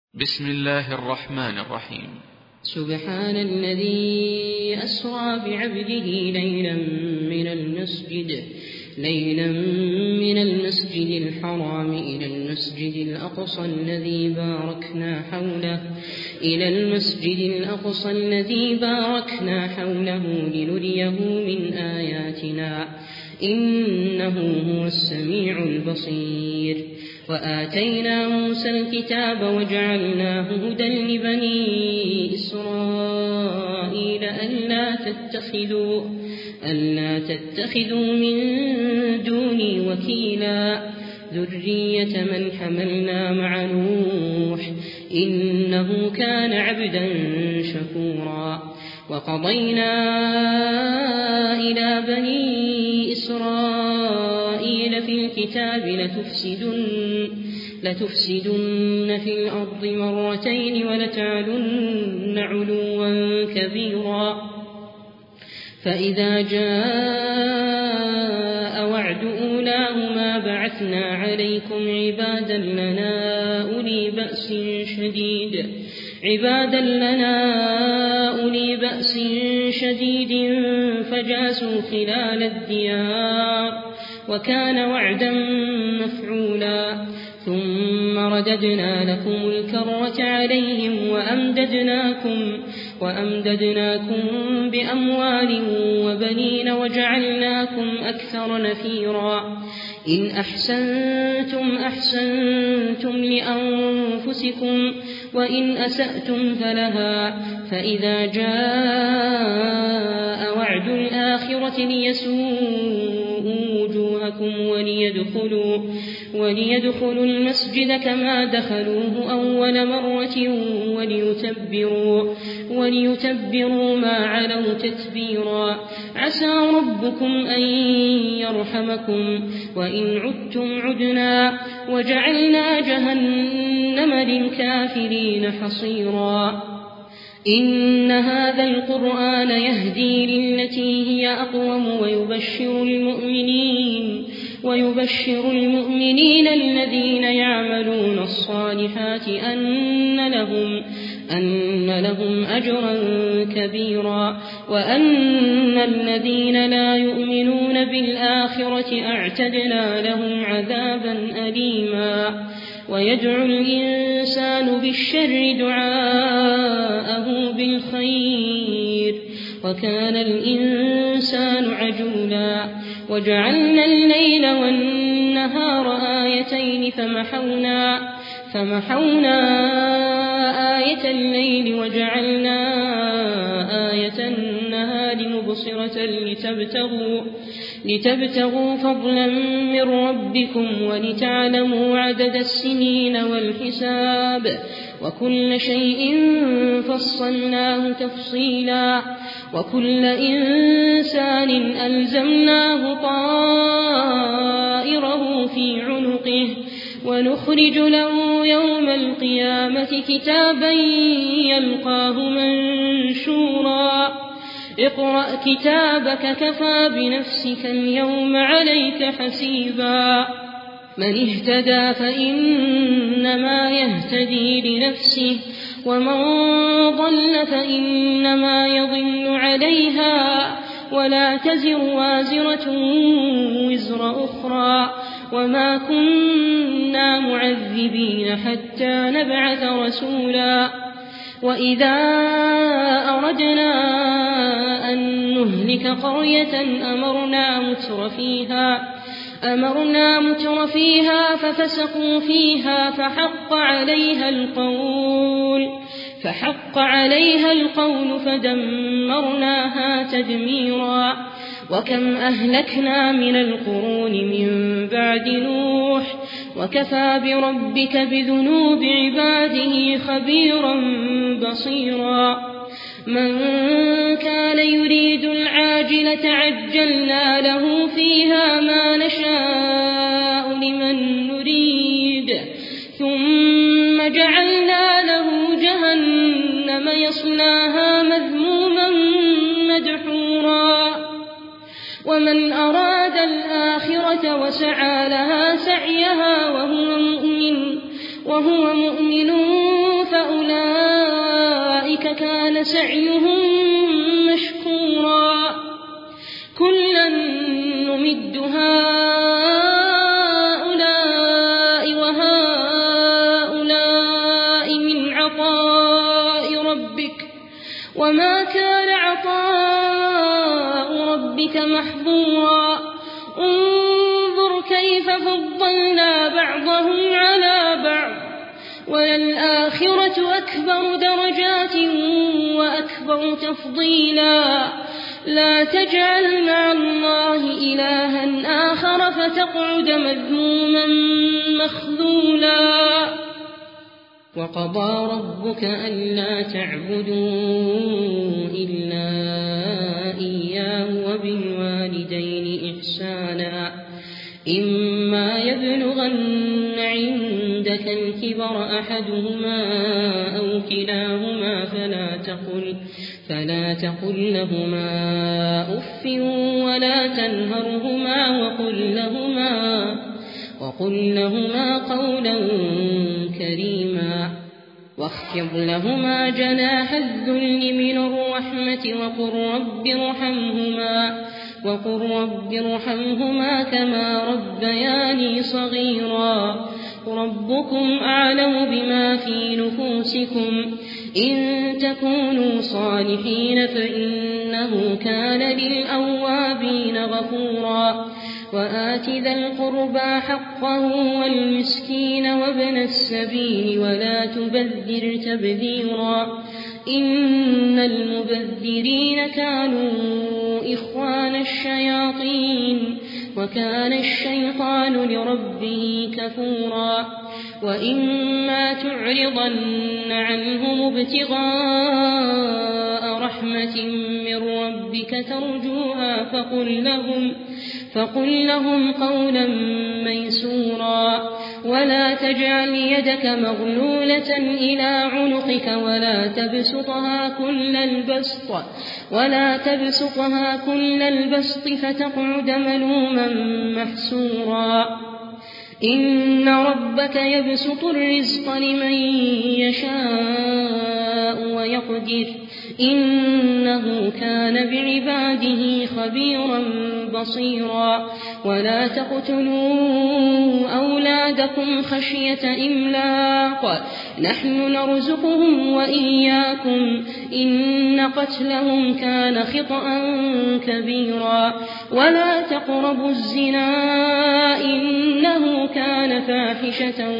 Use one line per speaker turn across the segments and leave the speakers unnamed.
بسم الله الرحمن الرحيم.
سبحان الذي أسرى بعبده ليلا من المسجد الحرام إلى المسجد الأقصى الذي باركنا حوله لنريه من آياتنا إنه هو السميع البصير. وآتينا موسى الكتاب وجعلناه هدى لبني إسرائيل ألا تتخذوا من دوني وكيلا ذرية من حملنا مع نوح إنه كان عبدا شكورا. وقضينا إلى بني إسرائيل في الكتاب لتفسدن في الأرض مرتين ولتعلن علوا كبيرا. فإذا جاء وعد أولاهما بعثنا عليكم عبادا لنا أولي بأس شديد فجاسوا خلال الديار وكان وعدا مفعولا. ثم رددنا لكم الكرة عليهم وأمددناكم بأموال وبنين وجعلناكم أكثر نفيرا. إن أحسنتم لأنفسكم وإن أسأتم فلها. فإذا جاء وعد الآخرة ليسوءوا وجوهكم وليدخلوا المسجد كما دخلوه أول مرة وليتبروا ما علوا تتبيرا. عسى ربكم أن يرحمكم وإن عدتم عدنا وجعلنا جهنم للكافرين حصيرا. إن هذا القرآن يهدي للتي هي أقوم ويبشر المؤمنين الذين يعملون الصالحات أن لهم أجرا كبيرا وأن الذين لا يؤمنون بالآخرة أعتدنا لهم عذابا أليما. ويدعو الإنسان بالشر دعاءه بالخير وكان الإنسان عجولا. وجعلنا الليل والنهار آيتين فمحونا آية الليل وجعلنا آية النهار مبصرة لتبتغوا فضلا من ربكم ولتعلموا عدد السنين والحساب وكل شيء فصلناه تفصيلا. وكل إنسان ألزمناه طائره في عنقه ونخرج له يوم القيامة كتابا يلقاه منشورا. اقرأ كتابك كفى بنفسك اليوم عليك حسيبا. من اهتدى فإنما يهتدي لنفسه ومن ضل فإنما يضل عليها ولا تزر وازرة وزر أخرى وما كنا معذبين حتى نبعث رسولا. وإذا أردنا أن نهلك قرية أمرنا متر فيها ففسقوا فيها فحق عليها القول فدمرناها تدميرا. وكم أهلكنا من القرون من بعد نوح وكفى بربك بذنوب عباده خبيرا بصيرا. من كان يريد العاجلة عجلنا له فيها ما نشاء لمن نريد ثم جعلنا له جهنم يصلاها مذموما مدحورا. ومن أراد الآخرة وسعى لها سعيها وهو مؤمن أولئك كان سعيهم مشكورا كلا نمد هؤلاء وهؤلاء من عطاء ربك وما كان عطاء ربك محظورا انظر كيف فضلنا بعضهم على بعض وللآخرة أكبر درجات وأكبر تفضيلا لا تجعل مع الله إلها آخر فتقعد مذموما مخذولا وقضى ربك ألا تعبدوا إلا إياه وبالوالدين إحسانا إما يبلغن عندك الكبر أحدهما أو كلاهما فلا تقل لهما أف ولا تنهرهما وقل لهما قولا كريما واخفض لهما جناح الذل من الرحمة وقل رب ارحمهما كما ربياني صغيرا ربكم أعلم بما في نفوسكم إن تكونوا صالحين فإنه كان للأوابين غفورا وآت ذا القربى حقه والمسكين وابن السبيل ولا تبذر تبذيرا إن المبذرين كانوا إخوان الشياطين وكان الشيطان لربه كفورا وإما تعرضن عنهم ابتغاء رحمة من ربك ترجوها فقل لهم قولا ميسورا ولا تجعل يدك مغلولة إلى عنقك ولا تبسطها كل البسط فتقعد ملوما محسورا إن ربك يبسط الرزق لمن يشاء ويقدر إنه كان بعباده خبيرا بصيرا ولا تقتلوا أولادكم خشية إملاق نحن نرزقهم وإياكم إن قتلهم كان خطأ كبيرا ولا تقربوا الزنا إنه كان فاحشة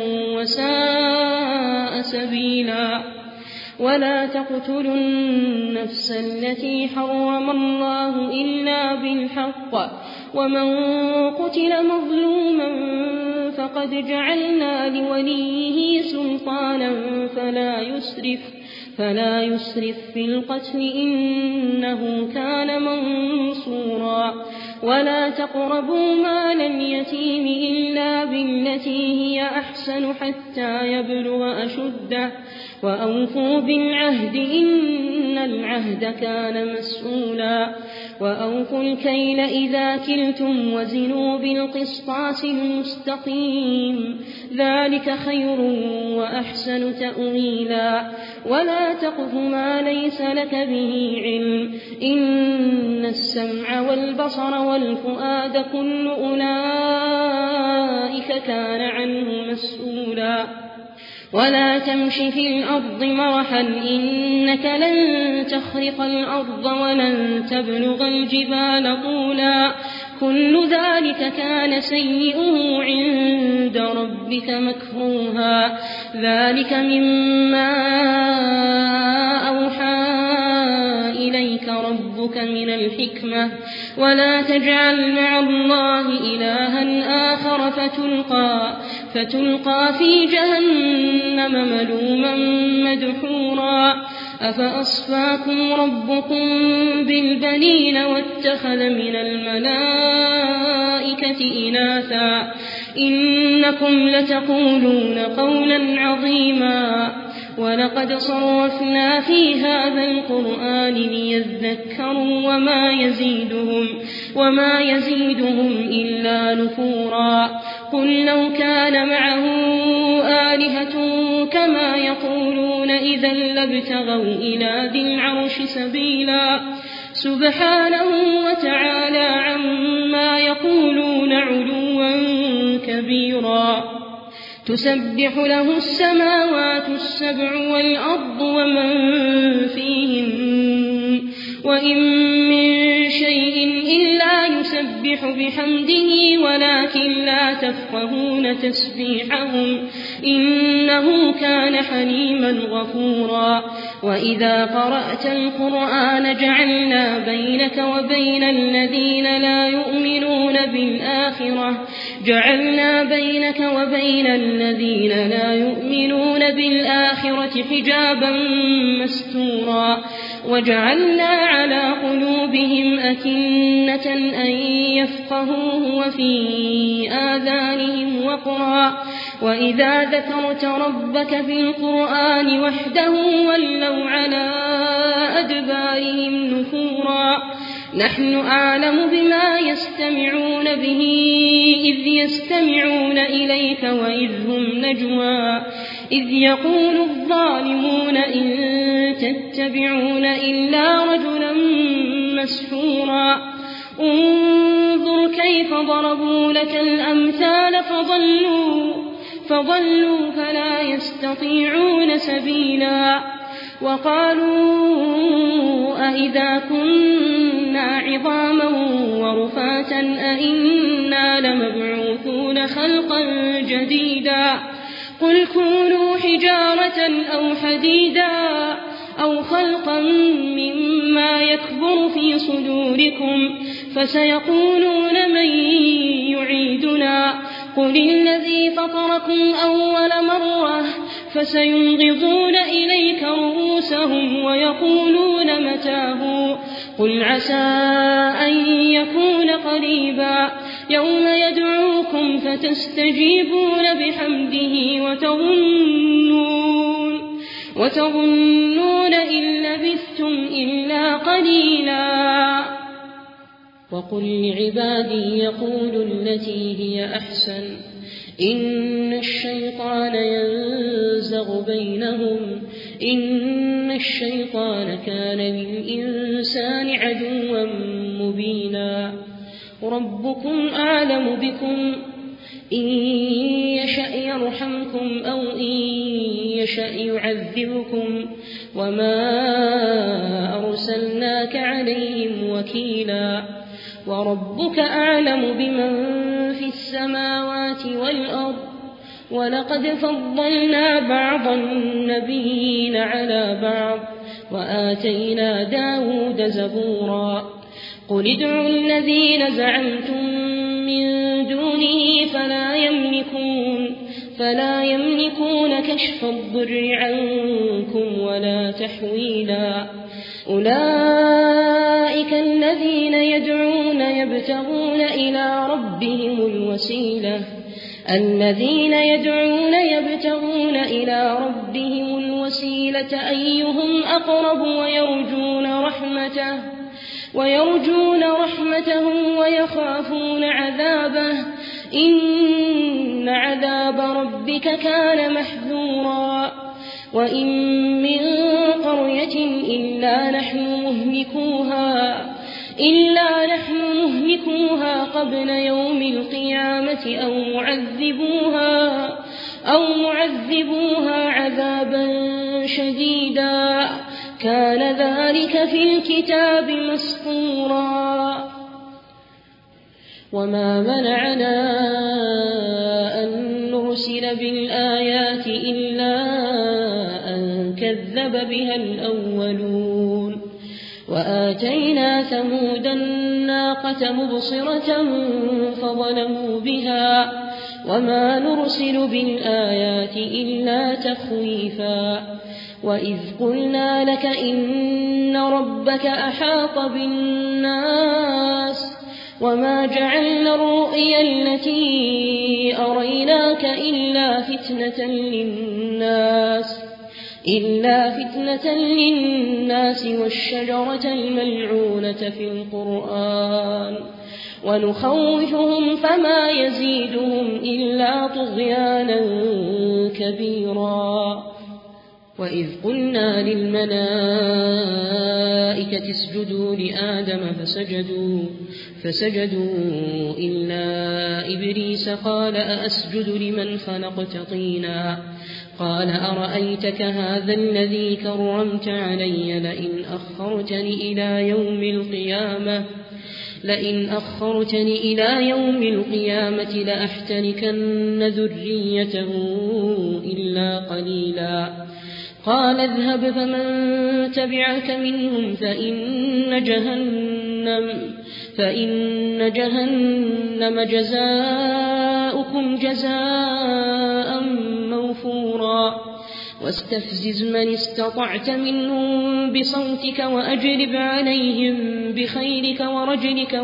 وساء سبيلا ولا تقتلوا النفس التي حرم الله إلا بالحق ومن قتل مظلوما فقد جعلنا لوليه سلطانا فلا يسرف في القتل إنه كان منصورا ولا تقربوا مال اليتيم إلا بالتي هي أحسن حتى يبلغ أشده وأوفوا بالعهد إن العهد كان مسؤولا وأوفوا الكيل إذا كلتم وزنوا بالقسطاس المستقيم ذلك خير وأحسن تأويلا ولا تقف ما ليس لك به علم إن السمع والبصر والفؤاد كل أولئك كان عنه مسؤولا ولا تمش في الأرض مرحا إنك لن تخرق الأرض ولن تبلغ الجبال طولا كل ذلك كان سيئه عند ربك مكروها ذلك مما أوحى إليك ربك من الحكمة ولا تجعل مع الله إلها آخر فتلقى في جهنم ملوما مدحورا أفأصفاكم ربكم بالبنين واتخذ من الملائكة إناثا إنكم لتقولون قولا عظيما ولقد صرفنا في هذا القرآن ليذكروا وما يزيدهم إلا نفورا قل لو كان معه آلهة كما يقولون يستطيعون إذا لابتغوا إلى ذي العرش سبيلا سبحانه وتعالى عما يقولون علوا كبيرا تسبح له السماوات السبع والأرض ومن فيهن وإن من شيء إلا يسبح بحمده ولكن لا تفقهون تسبيحهم إنه كان حليما غفورا وإذا قرأت القرآن جعلنا بينك وبين الذين لا يؤمنون بالآخرة حجابا مستورا وجعلنا على قلوبهم أكنة أن يفقهوه وفي آذانهم وقرا وإذا ذكرت ربك في القرآن وحده ولوا على أدبارهم نفورا نحن أعلم بما يستمعون به إذ يستمعون إليك وإذ هم نجوى إذ يقول الظالمون إن تتبعون إلا رجلا مسحورا انظر كيف ضربوا لك الأمثال فضلوا فلا يستطيعون سبيلا وقالوا أئذا كنا عظاما ورفاتا أئنا لمبعوثون خلقا جديدا قل كونوا حجارة أو حديدا أو خلقا مما يكبر في صدوركم فسيقولون من يعيدنا قل الذي فطركم أول مرة فسينغضون إليك رؤوسهم ويقولون متاه قل عسى أن يكون قريبا يوم يدعوكم فتستجيبون بحمده وتظنون إن لبثتم إلا قليلا وقل لعبادي يقولوا التي هي أحسن إن الشيطان ينزغ بينهم إن الشيطان كان للإنسان عدوا مبينا ربكم أعلم بكم إن يشأ يرحمكم أو إن يشأ يعذبكم وما أرسلناك عليهم وكيلا وربك أعلم بمن في السماوات والأرض ولقد فضلنا بعض النبيين على بعض وآتينا داود زبورا قل ادعوا الذين زعمتم من دونه فلا يملكون كشف الضر عنكم ولا تحويلا أولئك الذين يدعون يبتغون إلى ربهم الوسيلة أيهم أقرب ويرجون رحمته ويخافون عذابه إن عذاب ربك كان محذورا وإن من قرية إلا نحن مهلكوها قبل يوم القيامة أو معذبوها عذابا شديدا كان ذلك في الكتاب مسطورا وما منعنا أن نرسل بالآيات إلا أن كذب بها الأولون وآتينا ثمود الناقة مبصرة فظلموا بها وما نرسل بالآيات إلا تخويفا وإذ قلنا لك إن ربك أحاط بالناس وما جعلنا الرؤيا التي أريناك إلا فتنة للناس والشجرة الملعونة في القرآن ونخوفهم فما يزيدهم إلا طغيانا كبيرا وإذ قلنا للملائكة اسجدوا لآدم فسجدوا إلا إبليس قال أأسجد لمن خلقت طينا قال أرأيتك هذا الذي كرمت علي لئن أخرتني إلى يوم القيامة لأحتركن ذريته إلا قليلا قال اذهب فمن تبعك منهم فإن جهنم جزاؤكم جزاء موفورا واستفزز من استطعت منهم بصوتك وأجلب عليهم بخيلك ورجلك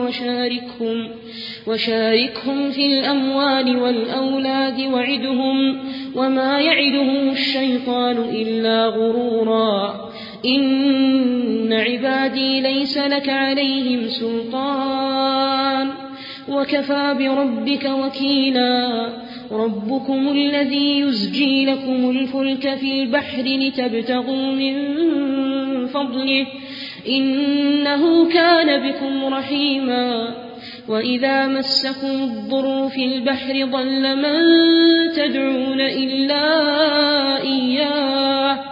وشاركهم في الأموال والأولاد وعدهم وما يعدهم الشيطان إلا غرورا إن عبادي ليس لك عليهم سلطان وكفى بربك وكيلا ربكم الذي يزجي لكم الفلك في البحر لتبتغوا من فضله إنه كان بكم رحيما وإذا مسكم الضر في البحر ضل من تدعون إلا إياه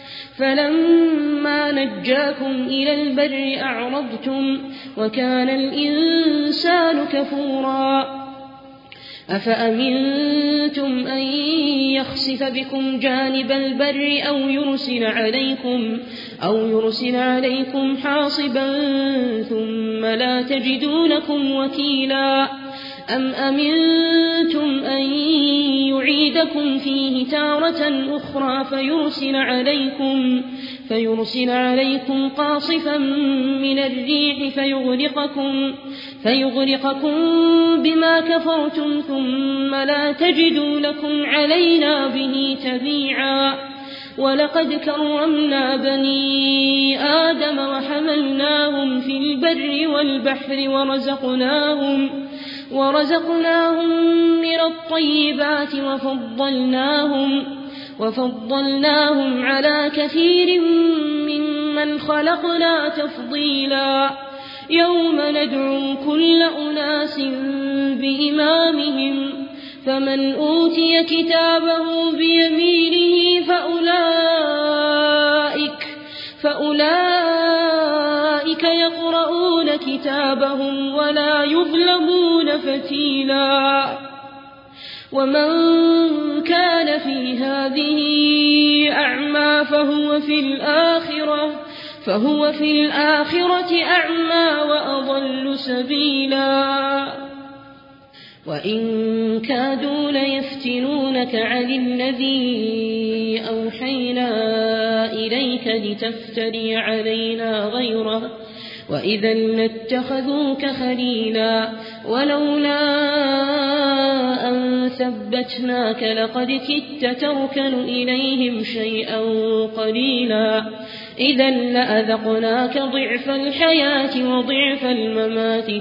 فلما نجاكم إلى البر أعرضتم وكان الإنسان كفورا أفأمنتم أن يخسف بكم جانب البر أو يرسل عليكم حاصبا ثم لا تجدوا لكم وكيلا أم أمنتم أن يعيدكم فيه تارة أخرى فيرسل عليكم قاصفا من الريح فيغرقكم بما كفرتم ثم لا تجدوا لكم علينا به تبيعا ولقد كرمنا بني آدم وحملناهم في البر والبحر ورزقناهم من الطيبات وفضلناهم على كثير ممن خلقنا تفضيلا يوم ندعو كل أناس بإمامهم فمن أوتي كتابه بيمينه فأولئك يقرؤون كتابهم ولا يظلمون فتيلا ومن كان في هذه أعمى فهو في الآخرة أعمى وأضل سبيلا وإن كادوا ليفتنونك عن الذي أوحينا إليك لتفتري علينا غيره وإذا لاتخذوك خليلا ولولا أن ثبتناك لقد كدت تركن إليهم شيئا قليلا إذا لأذقناك ضعف الحياة وضعف الممات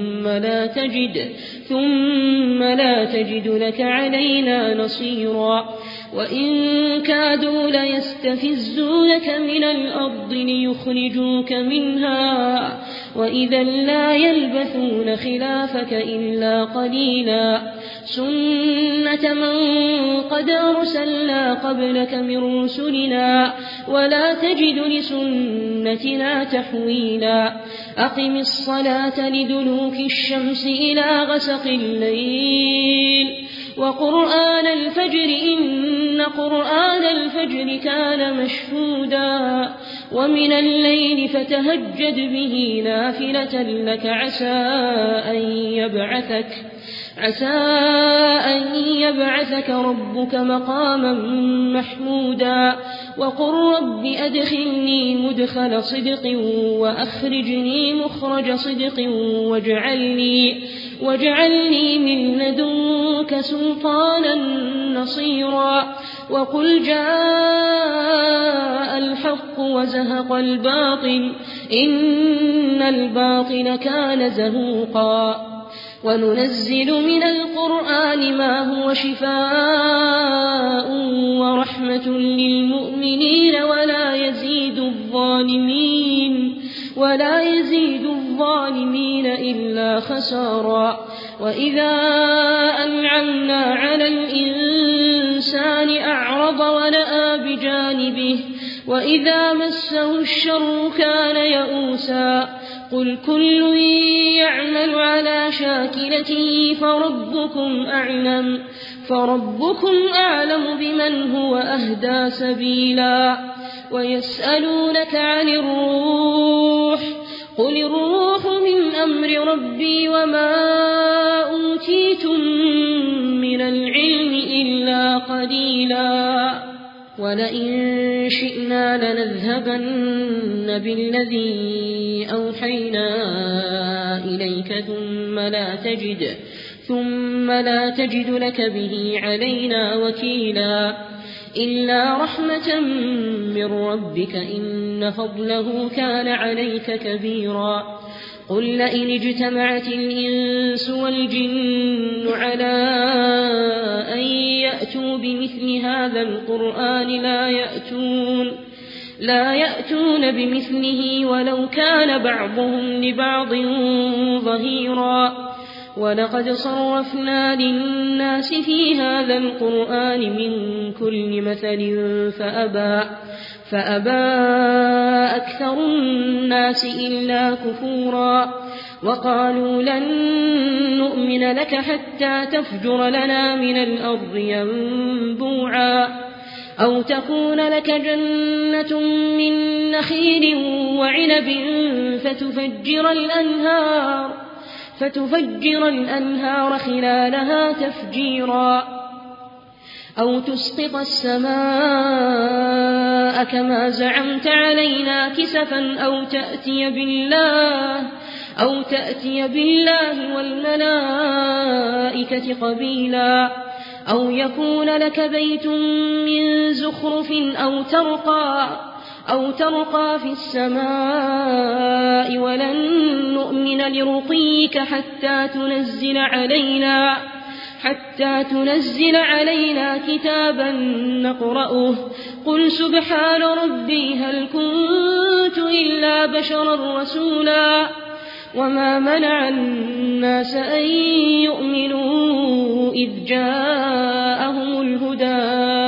ثم لا تجد لك علينا نصيرا وإن كادوا ليستفزونك من الأرض ليخرجوك منها وإذا لا يلبثون خلافك إلا قليلا سنة من قد أرسلنا قبلك من رسلنا ولا تجد لسنتنا تحويلا أقم الصلاة لدلوك الشمس إلى غسق الليل وقرآن الفجر إن قرآن الفجر كان مشهودا ومن الليل فتهجد به نافلة لك عسى أن يبعثك ربك مقاما محمودا وقل رب أدخلني مدخل صدق وأخرجني مخرج صدق واجعلني من لدنك سلطانا نصيرا وقل جاء الحق وزهق الباطل إن الباطل كان زهوقا وننزل من القرآن ما هو شفاء ورحمة للمؤمنين ولا يزيد الظالمين إلا خسارا. وإذا أنعمنا على الإنسان أعرض ونأى بجانبه وإذا مسه الشر كان يئوسا. قل كل يعمل على شاكلته فربكم أعلم بمن هو أهدى سبيلا. ويسألونك عن الروح قل الروح من أمر ربي وما أوتيتم من العلم إلا قليلا. ولئن شئنا لنذهبن بالذي أوحينا إليك ثم لا تجد لك به علينا وكيلا. إلا رحمة من ربك إن فضله كان عليك كبيرا. قل لئن اجتمعت الإنس والجن على أن يأتوا بمثل هذا القرآن لا يأتون بمثله ولو كان بعضهم لبعض ظهيرا. ولقد صرفنا للناس في هذا القرآن من كل مثل فأبى أكثر الناس إلا كفورا. وقالوا لن نؤمن لك حتى تفجر لنا من الأرض ينبوعا أو تكون لك جنة من نخيل وعنب فتفجر الأنهار خلالها تفجيرا أو تسقط السماء كما زعمت علينا كسفا أو تأتي بالله والملائكة قبيلا. أو يكون لك بيت من زخرف أو ترقى في السماء ولن نؤمن لرقيك حتى تنزل علينا كتابا نقرأه. قل سبحان ربي هل كنت إلا بشرا رسولا. وما منع الناس أن يؤمنوا إذ جاءهم الهدى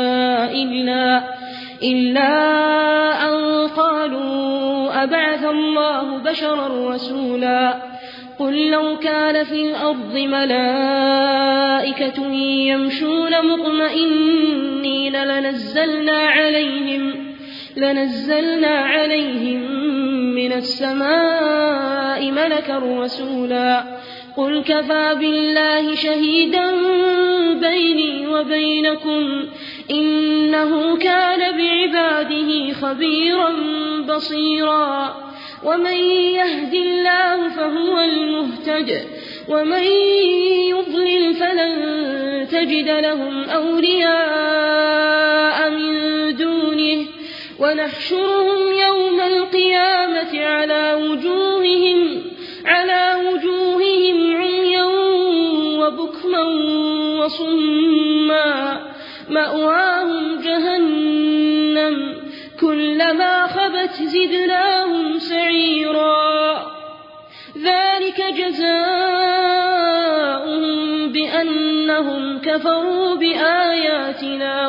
إلا أن قالوا أبعث الله بشرا رسولا. قل لو كان في الأرض ملائكة يمشون مطمئنين لنزلنا عليهم من السماء ملكا رسولا. قل كفى بالله شهيدا بيني وبينكم إنه كان بعباده خبيرا بصيرا. ومن يهد الله فهو المهتد ومن يضلل فلن تجد لهم أولياء من دونه. ونحشرهم يوم القيامة على وجوههم عميا وبكما وصما مأواهم جهنم كلما خبت زدناهم سعيرا. ذلك جزاؤهم بأنهم كفروا بآياتنا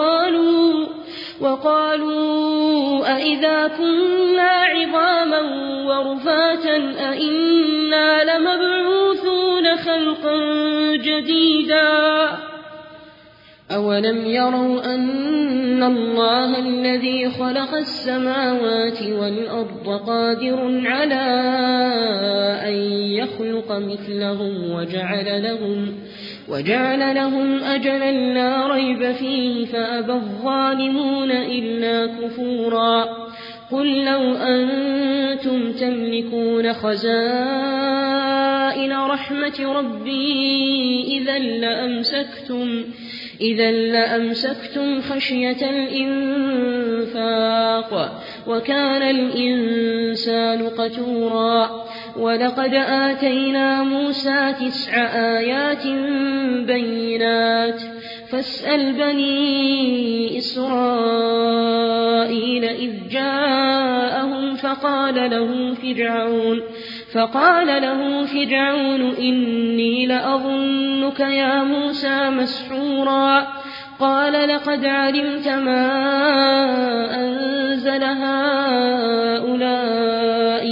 وقالوا أئذا كنا عظاما ورفاتا أئنا لمبعوثون خلقا جديدا. أولم يروا أن الله الذي خلق السماوات والأرض قادر على أن يخلق مثلهم وجعل لهم أجلا لا ريب فيه فأبى الظالمون إلا كفورا. قل لو أنتم تملكون خزائن رحمة ربي إذا لأمسكتم خشية الإنفاق وكان الإنسان قتورا. ولقد آتينا موسى 9 آيات بينات فاسأل بني إسرائيل إذ جاءهم فقال له فرعون إني لأظنك يا موسى مسحورا قال لقد علمت ما أنزل هؤلاء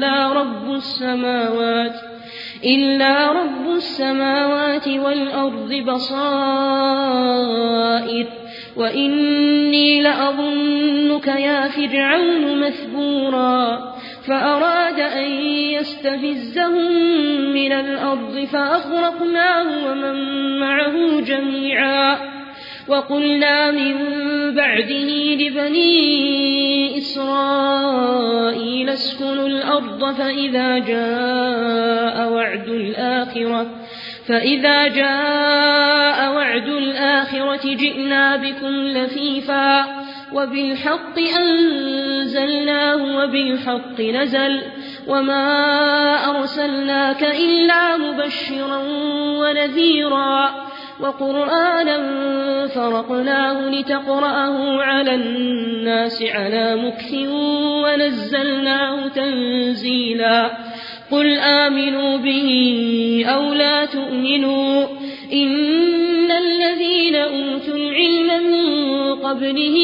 إلا رب السماوات والأرض بصائر وإني لأظنك يا فرعون مثبورا فأراد أن يستفزهم من الأرض فأغرقناه ومن معه جميعا وقلنا من بعده لبني إسرائيل اسكنوا الأرض فإذا جاء وعد الآخرة جئنا بكم لفيفا وبالحق أنزلناه وبالحق نزل وما أرسلناك إلا مبشرا ونذيرا وقرآنا فرقناه لتقرأه على الناس على مكث ونزلناه تنزيلا قل آمنوا به أو لا تؤمنوا إن الذين أوتوا العلم من قبله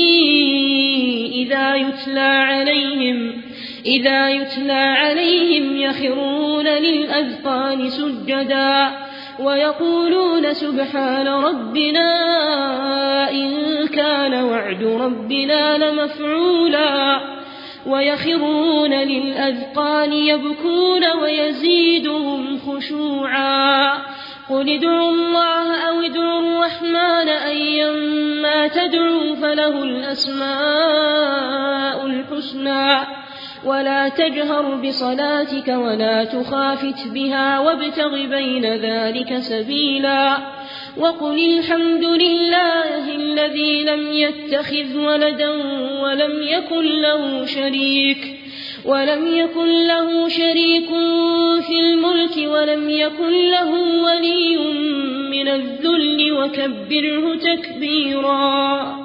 إذا يتلى عليهم يخرون للأذقان سجدا ويقولون سبحان ربنا إن كان وعد ربنا لمفعولا ويخرون للأذقان يبكون ويزيدهم خشوعا قل ادعوا الله أو ادعوا الرحمن أيما تدعوا فله الأسماء الحسنى ولا تجهر بصلاتك ولا تخافت بها وابتغ بين ذلك سبيلا وقل الحمد لله الذي لم يتخذ ولدا ولم يكن له شريك في الملك ولم يكن له ولي من الذل وكبره تكبيرا